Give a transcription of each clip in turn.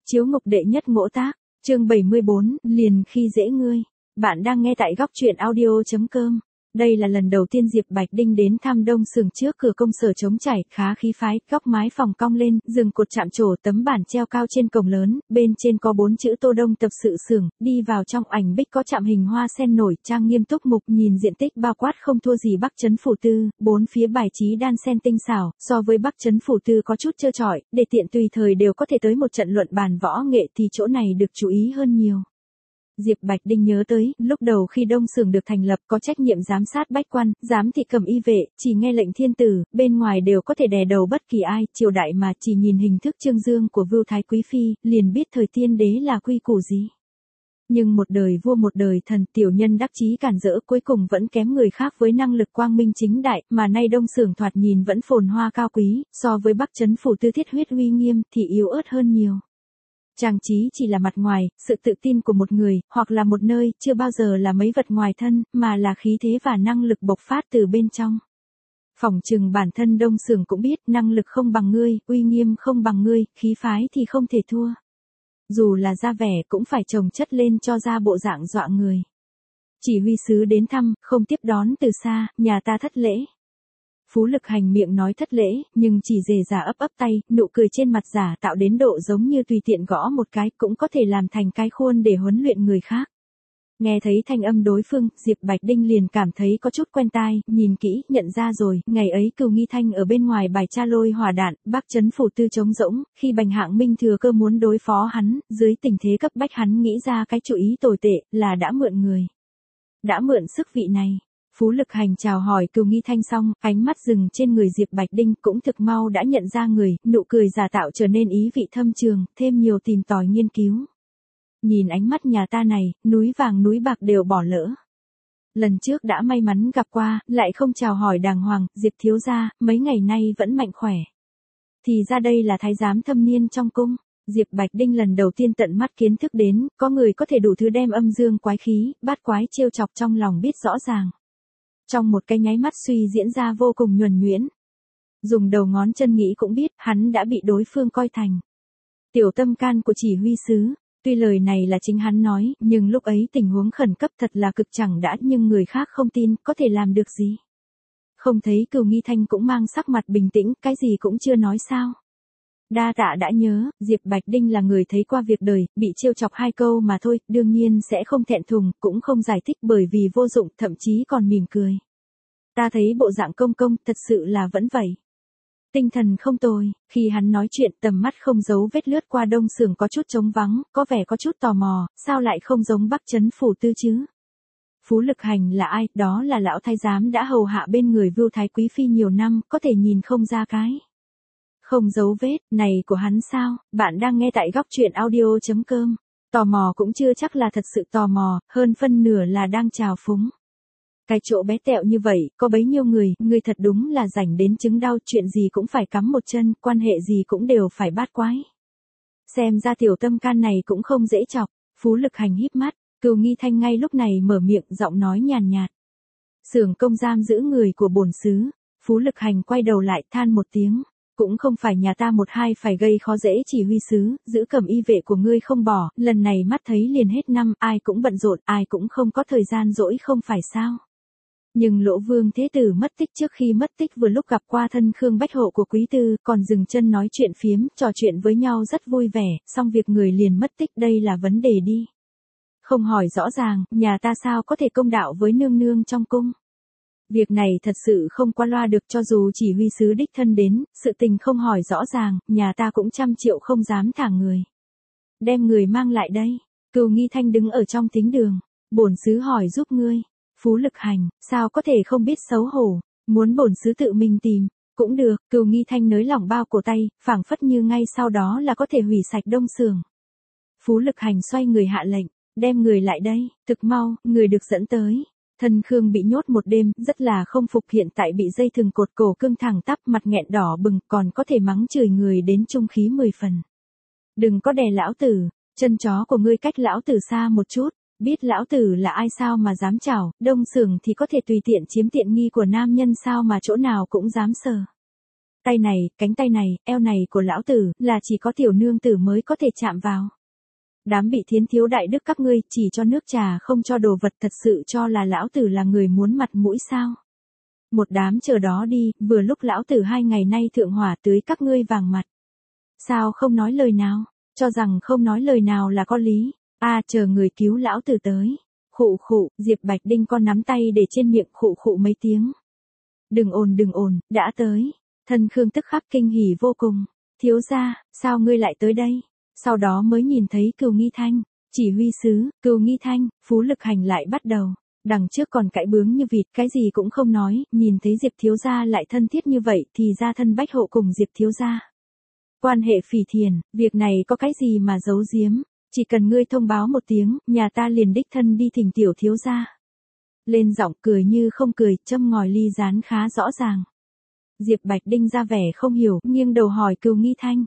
Chiếu ngục đệ nhất ngỗ tác, chương 74, liền khi dễ ngươi. Bạn đang nghe tại góc truyện audio.com. Đây là lần đầu tiên Diệp Bạch Đinh đến thăm Đông Xưởng trước cửa công sở trống chảy, khá khí phái, góc mái phòng cong lên, giường cột chạm trổ, tấm bản treo cao trên cổng lớn, bên trên có 4 chữ Tô Đông tập sự xưởng, đi vào trong ảnh bích có chạm hình hoa sen nổi, trang nghiêm túc mục, nhìn diện tích bao quát không thua gì Bắc Trấn Phủ Tư, 4 phía bài trí đan sen tinh xảo, so với Bắc Trấn Phủ Tư có chút trơ trọi, để tiện tùy thời đều có thể tới một trận luận bàn võ nghệ thì chỗ này được chú ý hơn nhiều. Diệp Bạch Đinh nhớ tới, lúc đầu khi Đông Xưởng được thành lập có trách nhiệm giám sát bách quan, giám thị cầm y vệ, chỉ nghe lệnh thiên tử, bên ngoài đều có thể đè đầu bất kỳ ai, triều đại mà chỉ nhìn hình thức trương dương của Vưu Thái Quý Phi, liền biết thời tiên đế là quy củ gì. Nhưng một đời vua một đời thần, tiểu nhân đắc chí cản rỡ cuối cùng vẫn kém người khác với năng lực quang minh chính đại, mà nay Đông Xưởng thoạt nhìn vẫn phồn hoa cao quý, so với Bắc Trấn Phủ Tư thiết huyết uy nghiêm thì yếu ớt hơn nhiều. Trang trí chỉ là mặt ngoài, sự tự tin của một người, hoặc là một nơi, chưa bao giờ là mấy vật ngoài thân, mà là khí thế và năng lực bộc phát từ bên trong. Phỏng chừng bản thân Đông Xưởng cũng biết, năng lực không bằng ngươi, uy nghiêm không bằng ngươi, khí phái thì không thể thua. Dù là ra vẻ cũng phải chồng chất lên cho ra bộ dạng dọa người. Chỉ huy sứ đến thăm, không tiếp đón từ xa, nhà ta thất lễ. Phú Lực Hành miệng nói thất lễ, nhưng chỉ dề già ấp tay, nụ cười trên mặt giả tạo đến độ giống như tùy tiện gõ một cái cũng có thể làm thành cái khuôn để huấn luyện người khác. Nghe thấy thanh âm đối phương, Diệp Bạch Đinh liền cảm thấy có chút quen tai, nhìn kỹ, nhận ra rồi, ngày ấy Cừu Nghi Thanh ở bên ngoài bài tra lôi hỏa đạn, Bắc Trấn Phủ Tư trống rỗng, khi Bành Hạng Minh thừa cơ muốn đối phó hắn, dưới tình thế cấp bách hắn nghĩ ra cái chủ ý tồi tệ, là đã mượn người. Đã mượn sức vị này. Phú Lực Hành chào hỏi Cừu Nghi Thanh xong, ánh mắt dừng trên người Diệp Bạch Đinh cũng thực mau đã nhận ra người, nụ cười giả tạo trở nên ý vị thâm trường, thêm nhiều tìm tòi nghiên cứu. Nhìn ánh mắt nhà ta này, núi vàng núi bạc đều bỏ lỡ. Lần trước đã may mắn gặp qua, lại không chào hỏi đàng hoàng, Diệp thiếu gia, mấy ngày nay vẫn mạnh khỏe. Thì ra đây là thái giám thâm niên trong cung. Diệp Bạch Đinh lần đầu tiên tận mắt kiến thức đến, có người có thể đủ thứ đem âm dương quái khí, bát quái trêu chọc trong lòng biết rõ ràng. Trong một cái nháy mắt suy diễn ra vô cùng nhuần nhuyễn. Dùng đầu ngón chân nghĩ cũng biết, hắn đã bị đối phương coi thành tiểu tâm can của chỉ huy sứ. Tuy lời này là chính hắn nói, nhưng lúc ấy tình huống khẩn cấp thật là cực chẳng đã, nhưng người khác không tin, có thể làm được gì. Không thấy Cừu Nghi Thanh cũng mang sắc mặt bình tĩnh, cái gì cũng chưa nói sao. Đa tạ đã nhớ, Diệp Bạch Đinh là người thấy qua việc đời, bị trêu chọc 2 câu mà thôi, đương nhiên sẽ không thẹn thùng, cũng không giải thích bởi vì vô dụng, thậm chí còn mỉm cười. Ta thấy bộ dạng công công, thật sự là vẫn vậy. Tinh thần không tồi, khi hắn nói chuyện tầm mắt không giấu vết lướt qua Đông Xưởng có chút trống vắng, có vẻ có chút tò mò, sao lại không giống Bắc Trấn Phủ Tư chứ? Phú Lực Hành là ai? Đó là lão thái giám đã hầu hạ bên người Vưu Thái Quý Phi nhiều năm, có thể nhìn không ra cái. Không giấu vết, này của hắn sao? Bạn đang nghe tại góc truyện audio.com. Tò mò cũng chưa chắc là thật sự tò mò, hơn phân nửa là đang trào phúng. Cái chỗ bé tẹo như vậy, có bấy nhiêu người thật đúng là rảnh đến chứng đau, chuyện gì cũng phải cắm một chân, quan hệ gì cũng đều phải bát quái. Xem ra tiểu tâm can này cũng không dễ chọc. Phú Lực Hành híp mắt, Cừu Nghi Thanh ngay lúc này mở miệng, giọng nói nhàn nhạt. Xưởng công giam giữ người của bổn xứ. Phú Lực Hành quay đầu lại than một tiếng. Cũng không phải nhà ta một hai phải gây khó dễ chỉ huy sứ, giữ cầm y vệ của ngươi không bỏ, lần này mắt thấy liền hết năm, ai cũng bận rộn, ai cũng không có thời gian rỗi không phải sao. Nhưng Lỗ Vương Thế Tử mất tích, trước khi mất tích vừa lúc gặp qua thân Khương Bách Hộ của Quý Tư, còn dừng chân nói chuyện phiếm, trò chuyện với nhau rất vui vẻ, xong việc người liền mất tích, đây là vấn đề đi. Không hỏi rõ ràng, nhà ta sao có thể công đạo với nương nương trong cung. Việc này thật sự không qua loa được, cho dù chỉ huy sứ đích thân đến, sự tình không hỏi rõ ràng, nhà ta cũng 100 triệu không dám thả người. Đem người mang lại đây. Cừu Nghi Thanh đứng ở trong thính đường. Bổn sứ hỏi giúp ngươi. Phú Lực Hành, sao có thể không biết xấu hổ, muốn bổn sứ tự mình tìm, cũng được. Cừu Nghi Thanh nới lỏng bao cổ tay, phảng phất như ngay sau đó là có thể hủy sạch Đông Xưởng. Phú Lực Hành xoay người hạ lệnh, đem người lại đây, thực mau, người được dẫn tới. Thân Khương bị nhốt một đêm, rất là không phục, hiện tại bị dây thừng cột cổ cưng thẳng tắp, mặt nghẹn đỏ bừng, còn có thể mắng chửi người đến trung khí 10 phần. Đừng có đè lão tử, chân chó của ngươi cách lão tử xa một chút. Biết lão tử là ai sao mà dám chảo, Đông Xưởng thì có thể tùy tiện chiếm tiện nghi của nam nhân sao mà chỗ nào cũng dám sờ. Tay này, cánh tay này, eo này của lão tử, là chỉ có tiểu nương tử mới có thể chạm vào. Đám bị thiến thiếu đại đức các ngươi, chỉ cho nước trà không cho đồ vật, thật sự cho là lão tử là người muốn mặt mũi sao? Một đám chờ đó đi, vừa lúc lão tử 2 ngày nay thượng hỏa tưới các ngươi vàng mặt. Sao không nói lời nào? Cho rằng không nói lời nào là có lý. Chờ người cứu lão tử tới. Khụ khụ, Diệp Bạch Đinh con nắm tay để trên miệng khụ khụ mấy tiếng. Đừng ồn, đã tới. Thân Khương tức khắc kinh hỉ vô cùng. Thiếu gia, sao ngươi lại tới đây? Sau đó mới nhìn thấy Cừu Nghi Thanh, chỉ huy sứ, Cừu Nghi Thanh, Phú Lực Hành lại bắt đầu. Đằng trước còn cãi bướng như vịt, cái gì cũng không nói, nhìn thấy Diệp thiếu gia lại thân thiết như vậy thì ra thân Bách Hộ cùng Diệp thiếu gia. Quan hệ phỉ thiền, việc này có cái gì mà giấu giếm, chỉ cần ngươi thông báo một tiếng, nhà ta liền đích thân đi thỉnh tiểu thiếu gia. Lên giọng cười như không cười, châm ngòi ly rán khá rõ ràng. Diệp Bạch Đinh ra vẻ không hiểu, nghiêng đầu hỏi Cừu Nghi Thanh.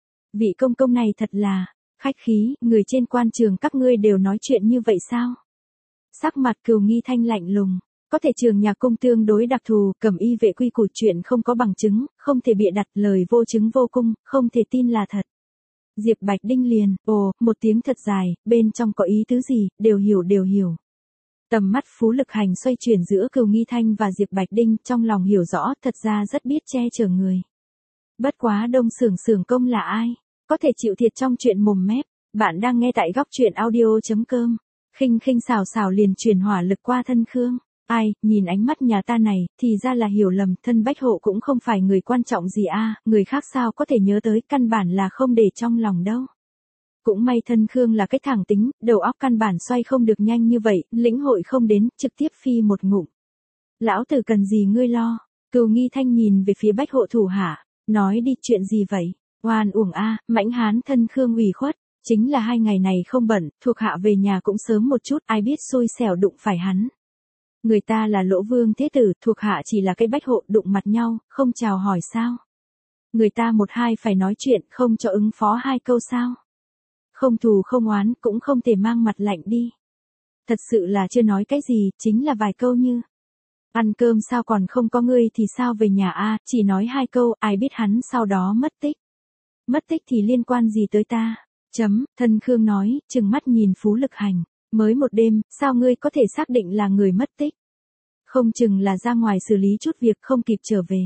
Vị công công này thật là khách khí, người trên quan trường các ngươi đều nói chuyện như vậy sao? Sắc mặt Cừu Nghi Thanh lạnh lùng, có thể trường nhạc cung tương đối đặc thù, cẩm y vệ quy củ chuyện không có bằng chứng, không thể bịa đặt, lời vô chứng vô cung, không thể tin là thật. Diệp Bạch Đinh liền, một tiếng thật dài, bên trong có ý tứ gì, đều hiểu. Tầm mắt Phú Lực Hành xoay chuyển giữa Cừu Nghi Thanh và Diệp Bạch Đinh, trong lòng hiểu rõ, thật ra rất biết che chở người. Bất quá Đông Xưởng Công là ai? Có thể chịu thiệt trong chuyện mồm mép. Bạn đang nghe tại góc truyện audio.com. Khinh xào liền truyền hỏa lực qua thân Khương. Nhìn ánh mắt nhà ta này, thì ra là hiểu lầm, thân Bách Hộ cũng không phải người quan trọng gì người khác sao có thể nhớ tới, căn bản là không để trong lòng đâu. Cũng may thân Khương là cái thẳng tính, đầu óc căn bản xoay không được nhanh như vậy, lĩnh hội không đến, trực tiếp phi một ngụm. Lão tử cần gì ngươi lo? Cừu Nghi Thanh nhìn về phía Bách Hộ thủ hạ, nói đi, chuyện gì vậy? Oan uổng mãnh hán thân Khương ủy khuất, chính là 2 ngày này không bận, thuộc hạ về nhà cũng sớm một chút, ai biết xui xẻo đụng phải hắn. Người ta là Lỗ Vương Thế Tử, thuộc hạ chỉ là cái Bách Hộ, đụng mặt nhau, không chào hỏi sao? Người ta một hai phải nói chuyện, không cho ứng phó 2 câu sao? Không thù không oán, cũng không thể mang mặt lạnh đi. Thật sự là chưa nói cái gì, chính là vài câu như ăn cơm sao còn không có ngươi thì sao về nhà chỉ nói 2 câu, ai biết hắn sau đó mất tích. Mất tích thì liên quan gì tới ta? Thân Khương nói, trừng mắt nhìn Phú Lực Hành. Mới một đêm, sao ngươi có thể xác định là người mất tích? Không chừng là ra ngoài xử lý chút việc không kịp trở về.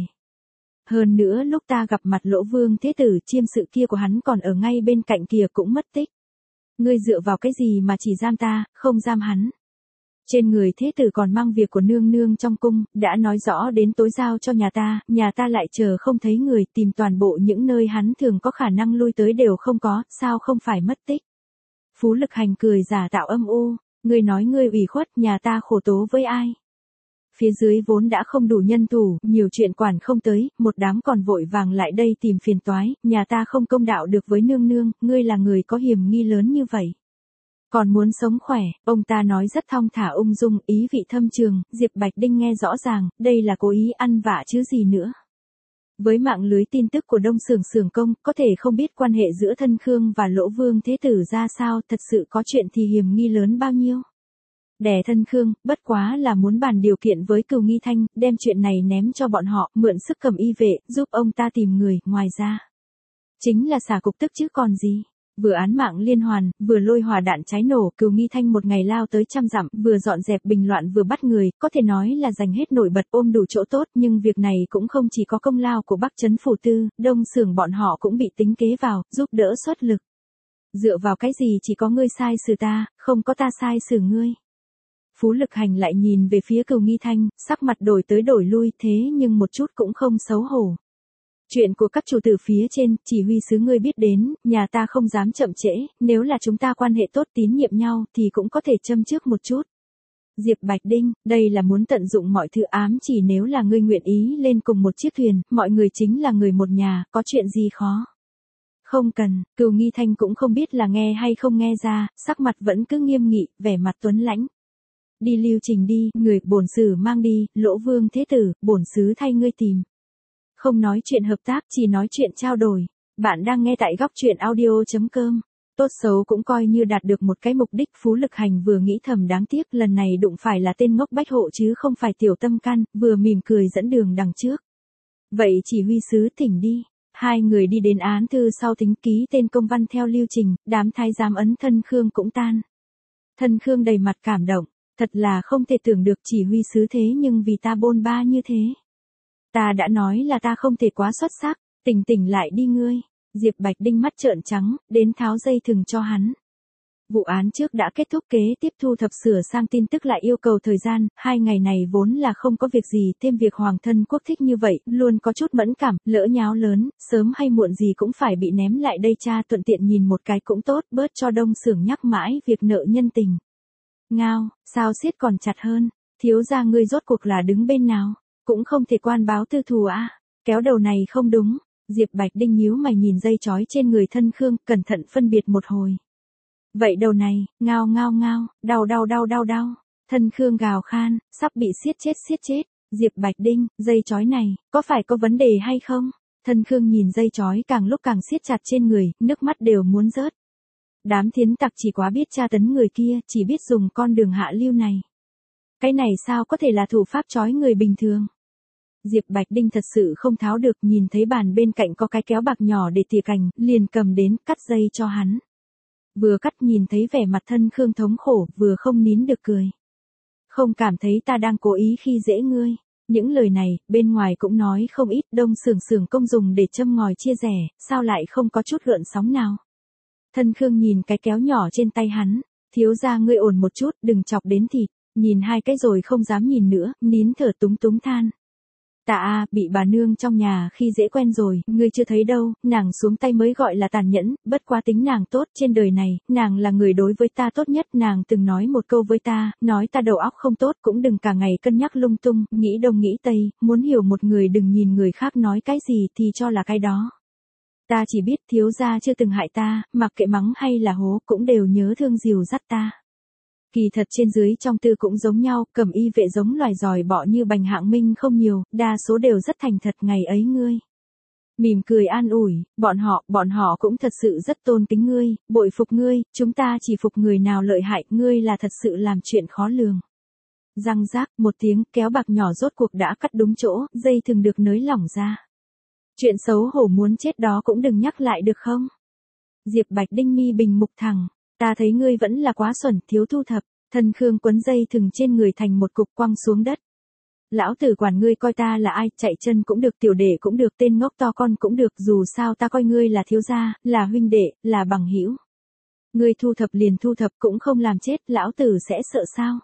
Hơn nữa lúc ta gặp mặt Lỗ Vương Thế Tử, chiêm sự kia của hắn còn ở ngay bên cạnh kìa cũng mất tích. Ngươi dựa vào cái gì mà chỉ giam ta, không giam hắn? Trên người Thế Tử còn mang việc của nương nương trong cung, đã nói rõ đến tối giao cho nhà ta lại chờ không thấy người, tìm toàn bộ những nơi hắn thường có khả năng lui tới đều không có, sao không phải mất tích? Phú Lực Hành cười giả tạo âm u, ngươi nói ngươi ủy khuất, nhà ta khổ tố với ai? Phía dưới vốn đã không đủ nhân thủ, nhiều chuyện quản không tới, một đám còn vội vàng lại đây tìm phiền toái, nhà ta không công đạo được với nương nương, ngươi là người có hiểm nghi lớn như vậy. Còn muốn sống khỏe, ông ta nói rất thong thả ung dung, ý vị thâm trường, Diệp Bạch Đinh nghe rõ ràng, đây là cố ý ăn vạ chứ gì nữa. Với mạng lưới tin tức của Đông Xưởng Công, có thể không biết quan hệ giữa thân Khương và Lỗ Vương Thế Tử ra sao, thật sự có chuyện thì hiểm nghi lớn bao nhiêu. Đè thân Khương, bất quá là muốn bàn điều kiện với Cừu Nghi Thanh, đem chuyện này ném cho bọn họ, mượn sức cầm y vệ, giúp ông ta tìm người, ngoài ra. Chính là xả cục tức chứ còn gì. Vừa án mạng liên hoàn, vừa lôi hỏa đạn cháy nổ, Cừu Nghi Thanh một ngày lao tới 100 dặm, vừa dọn dẹp bình loạn vừa bắt người, có thể nói là giành hết nổi bật, ôm đủ chỗ tốt, nhưng việc này cũng không chỉ có công lao của Bắc Trấn Phủ Tư, Đông Xưởng bọn họ cũng bị tính kế vào, giúp đỡ xuất lực. Dựa vào cái gì chỉ có ngươi sai xử ta, không có ta sai xử ngươi. Phú Lực Hành lại nhìn về phía Cừu Nghi Thanh, sắc mặt đổi tới đổi lui, thế nhưng một chút cũng không xấu hổ. Chuyện của các chủ tử phía trên, chỉ huy sứ ngươi biết đến, nhà ta không dám chậm trễ, nếu là chúng ta quan hệ tốt tín nhiệm nhau thì cũng có thể châm trước một chút. Diệp Bạch Đinh, đây là muốn tận dụng mọi thứ, ám chỉ nếu là ngươi nguyện ý lên cùng một chiếc thuyền, mọi người chính là người một nhà, có chuyện gì khó. Không cần, Cừu Nghi Thanh cũng không biết là nghe hay không nghe ra, sắc mặt vẫn cứ nghiêm nghị, vẻ mặt tuấn lãnh. Đi lưu trình đi, người bổn sử mang đi, Lỗ Vương Thế Tử, bổn sứ thay ngươi tìm. Không nói chuyện hợp tác, chỉ nói chuyện trao đổi. Bạn đang nghe tại góc truyện audio.com. Tốt xấu cũng coi như đạt được một cái mục đích. Phú Lực Hành vừa nghĩ thầm đáng tiếc lần này đụng phải là tên ngốc Bách Hộ chứ không phải tiểu tâm can, vừa mỉm cười dẫn đường đằng trước. Vậy chỉ huy sứ thỉnh đi. Hai người đi đến án thư sau tính ký tên công văn theo lưu trình, đám thái giám ấn thân Khương cũng tan. Thân Khương đầy mặt cảm động, thật là không thể tưởng được chỉ huy sứ thế nhưng vì ta bôn ba như thế. Ta đã nói là ta không thể quá xuất sắc, tỉnh lại đi ngươi. Diệp Bạch Đinh mắt trợn trắng, đến tháo dây thừng cho hắn. Vụ án trước đã kết thúc, kế tiếp thu thập sửa sang tin tức lại yêu cầu thời gian, 2 ngày này vốn là không có việc gì, thêm việc hoàng thân quốc thích như vậy, luôn có chút mẫn cảm, lỡ nháo lớn, sớm hay muộn gì cũng phải bị ném lại đây, cha thuận tiện nhìn một cái cũng tốt, bớt cho Đông Xưởng nhắc mãi việc nợ nhân tình. Ngao, sao siết còn chặt hơn, thiếu gia ngươi rốt cuộc là đứng bên nào, cũng không thể quan báo tư thù à, kéo đầu này không đúng. Diệp Bạch Đinh nhíu mày nhìn dây chói trên người thân Khương, cẩn thận phân biệt một hồi. Vậy đầu này, ngao, đau. Thân Khương gào khan, sắp bị siết chết. Diệp Bạch Đinh, dây chói này, có phải có vấn đề hay không? Thân Khương nhìn dây chói càng lúc càng siết chặt trên người, nước mắt đều muốn rớt. Đám thiến tặc chỉ quá biết tra tấn người kia, chỉ biết dùng con đường hạ lưu này. Cái này sao có thể là thủ pháp chói người bình thường? Diệp Bạch Đinh thật sự không tháo được, nhìn thấy bàn bên cạnh có cái kéo bạc nhỏ để tỉa cành, liền cầm đến, cắt dây cho hắn. Vừa cắt nhìn thấy vẻ mặt thân Khương thống khổ, vừa không nín được cười. Không cảm thấy ta đang cố ý khi dễ ngươi. Những lời này, bên ngoài cũng nói không ít, Đông Xưởng công dùng để châm ngòi chia rẽ, sao lại không có chút gợn sóng nào. Thân Khương nhìn cái kéo nhỏ trên tay hắn, thiếu gia ngươi ổn một chút, đừng chọc đến thịt, nhìn hai cái rồi không dám nhìn nữa, nín thở túng than. Ta bị bà nương trong nhà khi dễ quen rồi, ngươi chưa thấy đâu, nàng xuống tay mới gọi là tàn nhẫn, bất quá tính nàng tốt, trên đời này, nàng là người đối với ta tốt nhất, nàng từng nói một câu với ta, nói ta đầu óc không tốt, cũng đừng cả ngày cân nhắc lung tung, nghĩ đông nghĩ tây, muốn hiểu một người đừng nhìn người khác nói cái gì thì cho là cái đó. Ta chỉ biết thiếu gia chưa từng hại ta, mặc kệ mắng hay là hố cũng đều nhớ thương dìu dắt ta. Kỳ thật trên dưới trong tư cũng giống nhau, cẩm y vệ giống loài giòi bọ như Bành Hạng Minh không nhiều, đa số đều rất thành thật, ngày ấy ngươi. Mỉm cười an ủi, bọn họ cũng thật sự rất tôn kính ngươi, bội phục ngươi, chúng ta chỉ phục người nào lợi hại, ngươi là thật sự làm chuyện khó lường. Răng rác, một tiếng, kéo bạc nhỏ rốt cuộc đã cắt đúng chỗ, dây thừng được nới lỏng ra. Chuyện xấu hổ muốn chết đó cũng đừng nhắc lại được không? Diệp Bạch Đinh mi bình mục thẳng. Ta thấy ngươi vẫn là quá xuẩn, thiếu thu thập. Thân Khương quấn dây thừng trên người thành một cục quăng xuống đất. Lão tử quản ngươi coi ta là ai, chạy chân cũng được, tiểu đệ cũng được, tên ngốc to con cũng được, dù sao ta coi ngươi là thiếu gia, là huynh đệ, là bằng hữu. Ngươi thu thập liền thu thập, cũng không làm chết, lão tử sẽ sợ sao?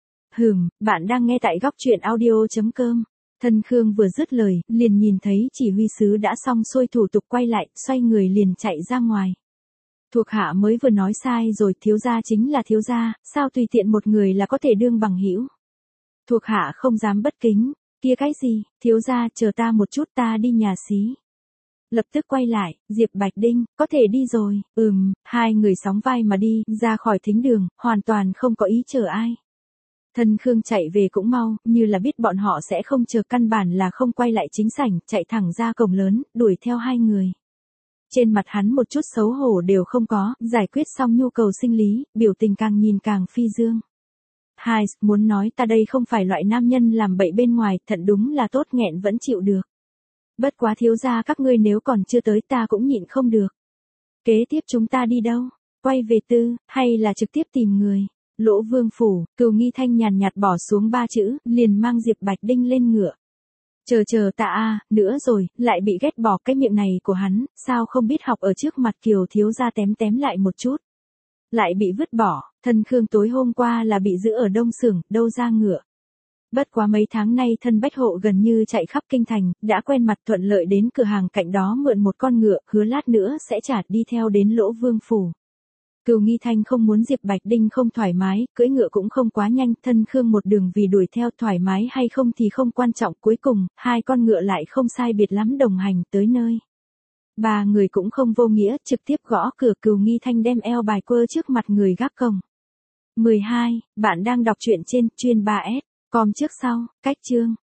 Bạn đang nghe tại góc truyện audio.com. Thân Khương vừa dứt lời, liền nhìn thấy chỉ huy sứ đã xong xuôi thủ tục quay lại, xoay người liền chạy ra ngoài. Thuộc hạ mới vừa nói sai rồi, thiếu gia chính là thiếu gia, sao tùy tiện một người là có thể đương bằng hữu. Thuộc hạ không dám bất kính, kia cái gì, thiếu gia chờ ta một chút, ta đi nhà xí. Lập tức quay lại, Diệp Bạch Đinh, có thể đi rồi, hai người sóng vai mà đi, ra khỏi thính đường, hoàn toàn không có ý chờ ai. Thân Khương chạy về cũng mau, như là biết bọn họ sẽ không chờ, căn bản là không quay lại chính sảnh, chạy thẳng ra cổng lớn, đuổi theo hai người. Trên mặt hắn một chút xấu hổ đều không có, giải quyết xong nhu cầu sinh lý, biểu tình càng nhìn càng phi dương. Hai, muốn nói ta đây không phải loại nam nhân làm bậy bên ngoài, thận đúng là tốt, nghẹn vẫn chịu được. Bất quá thiếu gia các ngươi nếu còn chưa tới ta cũng nhịn không được. Kế tiếp chúng ta đi đâu? Quay về tư, hay là trực tiếp tìm người? Lỗ Vương phủ, Cừu Nghi Thanh nhàn nhạt bỏ xuống 3 chữ, liền mang Diệp Bạch Đinh lên ngựa. Chờ ta nữa rồi, lại bị ghét bỏ, cái miệng này của hắn, sao không biết học ở trước mặt Kiều thiếu gia tém lại một chút. Lại bị vứt bỏ, thân Khương tối hôm qua là bị giữ ở Đông Xưởng, đâu ra ngựa. Bất quá mấy tháng nay thân Bách Hộ gần như chạy khắp kinh thành, đã quen mặt, thuận lợi đến cửa hàng cạnh đó mượn một con ngựa, hứa lát nữa sẽ trả đi theo đến Lỗ Vương phủ. Cừu Nghi Thanh không muốn Diệp Bạch Đinh không thoải mái, cưỡi ngựa cũng không quá nhanh, thân Khương một đường vì đuổi theo, thoải mái hay không thì không quan trọng, cuối cùng, hai con ngựa lại không sai biệt lắm đồng hành tới nơi. Ba người cũng không vô nghĩa, trực tiếp gõ cửa, Cừu Nghi Thanh đem eo bài quơ trước mặt người gác cổng. 12. Bạn đang đọc truyện trên chuyên 3S, com trước sau, cách chương.